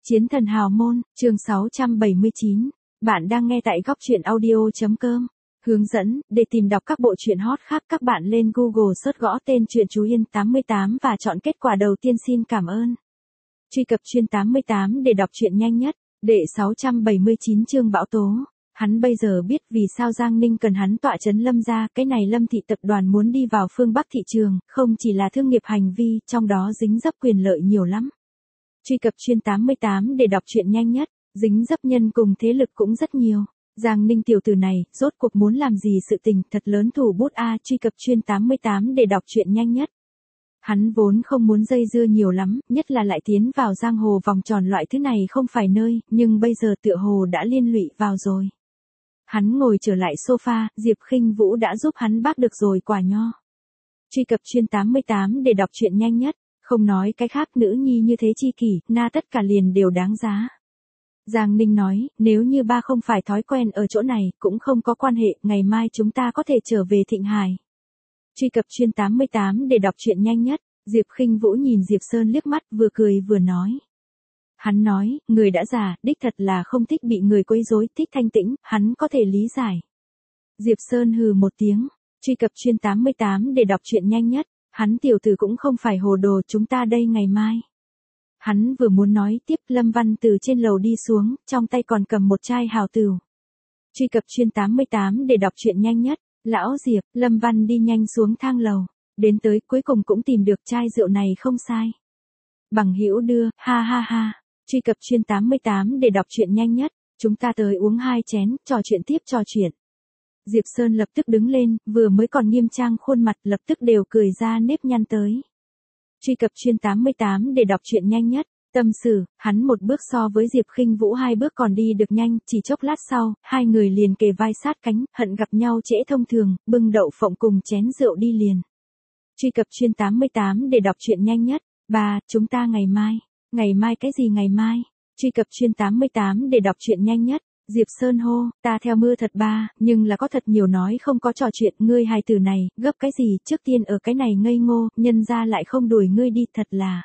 Chiến thần hào môn, chương 679. Bạn đang nghe tại góc truyện audio.com. Hướng dẫn, để tìm đọc các bộ truyện hot khác các bạn lên Google search gõ tên truyện Chú Yên 88 và chọn kết quả đầu tiên xin cảm ơn. Truy cập truyện 88 để đọc truyện nhanh nhất. Đệ 679 chương bão tố. Hắn bây giờ biết vì sao Giang Ninh cần hắn tọa trấn Lâm gia, cái này Lâm thị tập đoàn muốn đi vào phương Bắc thị trường, không chỉ là thương nghiệp hành vi, trong đó dính dấp quyền lợi nhiều lắm. Truy cập truyện 88 để đọc truyện nhanh nhất, dính dấp nhân cùng thế lực cũng rất nhiều. Giang Ninh tiểu tử này, rốt cuộc muốn làm gì sự tình, thật lớn thủ bút a. Truy cập truyện 88 để đọc truyện nhanh nhất. Hắn vốn không muốn dây dưa nhiều lắm, nhất là lại tiến vào giang hồ vòng tròn loại thứ này không phải nơi, nhưng bây giờ tựa hồ đã liên lụy vào rồi. Hắn ngồi trở lại sofa, Diệp Khinh Vũ đã giúp hắn bác được rồi quả nho. Truy cập truyện 88 để đọc truyện nhanh nhất, không nói cái khác, nữ nhi như thế chi kỷ, na tất cả liền đều đáng giá. Giang Ninh nói, nếu như ba không phải thói quen ở chỗ này, cũng không có quan hệ, ngày mai chúng ta có thể trở về Thịnh Hải. Truy cập truyện 88 để đọc truyện nhanh nhất, Diệp Khinh Vũ nhìn Diệp Sơn liếc mắt vừa cười vừa nói. Hắn nói, người đã già, đích thật là không thích bị người quấy rối, thích thanh tĩnh, hắn có thể lý giải. Diệp Sơn hừ một tiếng, truy cập truyện 88 để đọc truyện nhanh nhất, hắn tiểu tử cũng không phải hồ đồ, chúng ta đây ngày mai. Hắn vừa muốn nói tiếp, Lâm Văn từ trên lầu đi xuống, trong tay còn cầm một chai hào tửu. Truy cập truyện 88 để đọc truyện nhanh nhất, lão Diệp, Lâm Văn đi nhanh xuống thang lầu, đến tới cuối cùng cũng tìm được chai rượu này không sai. Bằng hữu đưa, ha ha ha. Truy cập truyện 88 để đọc truyện nhanh nhất, chúng ta tới uống 2 chén, trò chuyện tiếp trò chuyện. Diệp Sơn lập tức đứng lên, vừa mới còn nghiêm trang khuôn mặt lập tức đều cười ra nếp nhăn tới. Truy cập truyện 88 để đọc truyện nhanh nhất, tâm sự, hắn một bước so với Diệp Khinh Vũ 2 bước còn đi được nhanh, chỉ chốc lát sau, hai người liền kề vai sát cánh, hận gặp nhau trễ thông thường, bưng đậu phộng cùng chén rượu đi liền. Truy cập truyện 88 để đọc truyện nhanh nhất, ba, chúng ta ngày mai. Ngày mai cái gì ngày mai? Truy cập truyện 88 để đọc truyện nhanh nhất, Diệp Sơn hô, ta theo mưa thật ba, nhưng là có thật nhiều nói không có trò chuyện, ngươi hài tử này, gấp cái gì, trước tiên ở cái này ngây ngô, nhân ra lại không đuổi ngươi đi, thật là.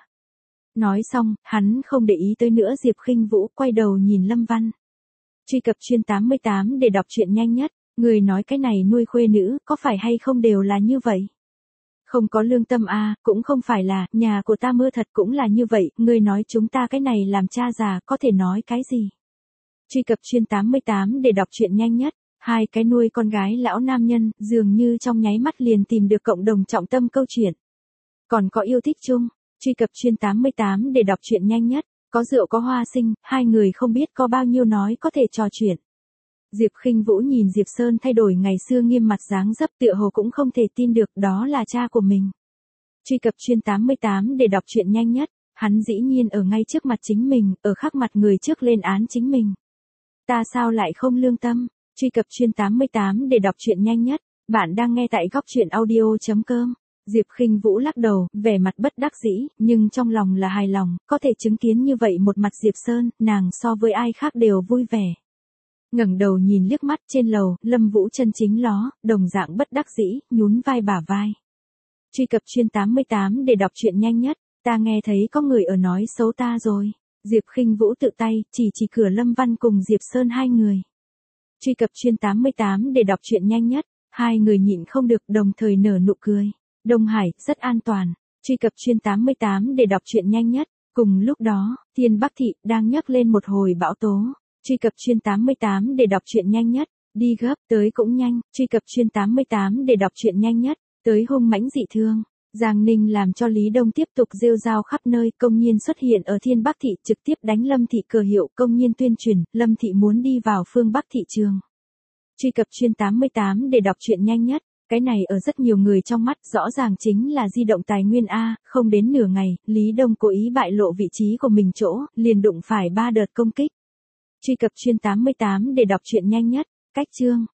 Nói xong, hắn không để ý tới nữa Diệp Khinh Vũ, quay đầu nhìn Lâm Văn. Truy cập truyện 88 để đọc truyện nhanh nhất, người nói cái này nuôi khuê nữ, có phải hay không đều là như vậy? Không có lương tâm a, cũng không phải là, nhà của ta mưa thật cũng là như vậy, ngươi nói chúng ta cái này làm cha già có thể nói cái gì? Truy cập truyện 88 để đọc truyện nhanh nhất, hai cái nuôi con gái lão nam nhân, dường như trong nháy mắt liền tìm được cộng đồng trọng tâm câu chuyện. Còn có yêu thích chung, truy cập truyện 88 để đọc truyện nhanh nhất, có rượu có hoa sinh, hai người không biết có bao nhiêu nói có thể trò chuyện. Diệp Khinh Vũ nhìn Diệp Sơn thay đổi ngày xưa nghiêm mặt dáng dấp tựa hồ cũng không thể tin được đó là cha của mình. Truy cập truyện 88 để đọc truyện nhanh nhất, hắn dĩ nhiên ở ngay trước mặt chính mình, ở khắc mặt người trước lên án chính mình. Ta sao lại không lương tâm? Truy cập truyện 88 để đọc truyện nhanh nhất, bạn đang nghe tại góc truyện audio.com. Diệp Khinh Vũ lắc đầu, vẻ mặt bất đắc dĩ, nhưng trong lòng là hài lòng, có thể chứng kiến như vậy một mặt Diệp Sơn, nàng so với ai khác đều vui vẻ. Ngẩng đầu nhìn liếc mắt trên lầu, Lâm Vũ chân chính ló, đồng dạng bất đắc dĩ, nhún vai bả vai. Truy cập truyện 88 để đọc truyện nhanh nhất, ta nghe thấy có người ở nói xấu ta rồi. Diệp Khinh Vũ tự tay, chỉ cửa Lâm Văn cùng Diệp Sơn hai người. Truy cập truyện 88 để đọc truyện nhanh nhất, hai người nhịn không được đồng thời nở nụ cười. Đông Hải, rất an toàn. Truy cập truyện 88 để đọc truyện nhanh nhất, cùng lúc đó, Thiên Bắc Thị đang nhấc lên một hồi bão tố. Truy cập truyện 88 để đọc truyện nhanh nhất, đi gấp, tới cũng nhanh, truy cập truyện 88 để đọc truyện nhanh nhất, tới hung mãnh dị thương. Giang Ninh làm cho Lý Đông tiếp tục rêu rao khắp nơi, công nhiên xuất hiện ở Thiên Bắc Thị trực tiếp đánh Lâm Thị cờ hiệu, công nhiên tuyên truyền, Lâm Thị muốn đi vào phương Bắc thị trường. Truy cập truyện 88 để đọc truyện nhanh nhất, cái này ở rất nhiều người trong mắt rõ ràng chính là di động tài nguyên A, không đến nửa ngày, Lý Đông cố ý bại lộ vị trí của mình chỗ, liền đụng phải 3 đợt công kích. Truy cập truyện 88 để đọc truyện nhanh nhất, cách chương.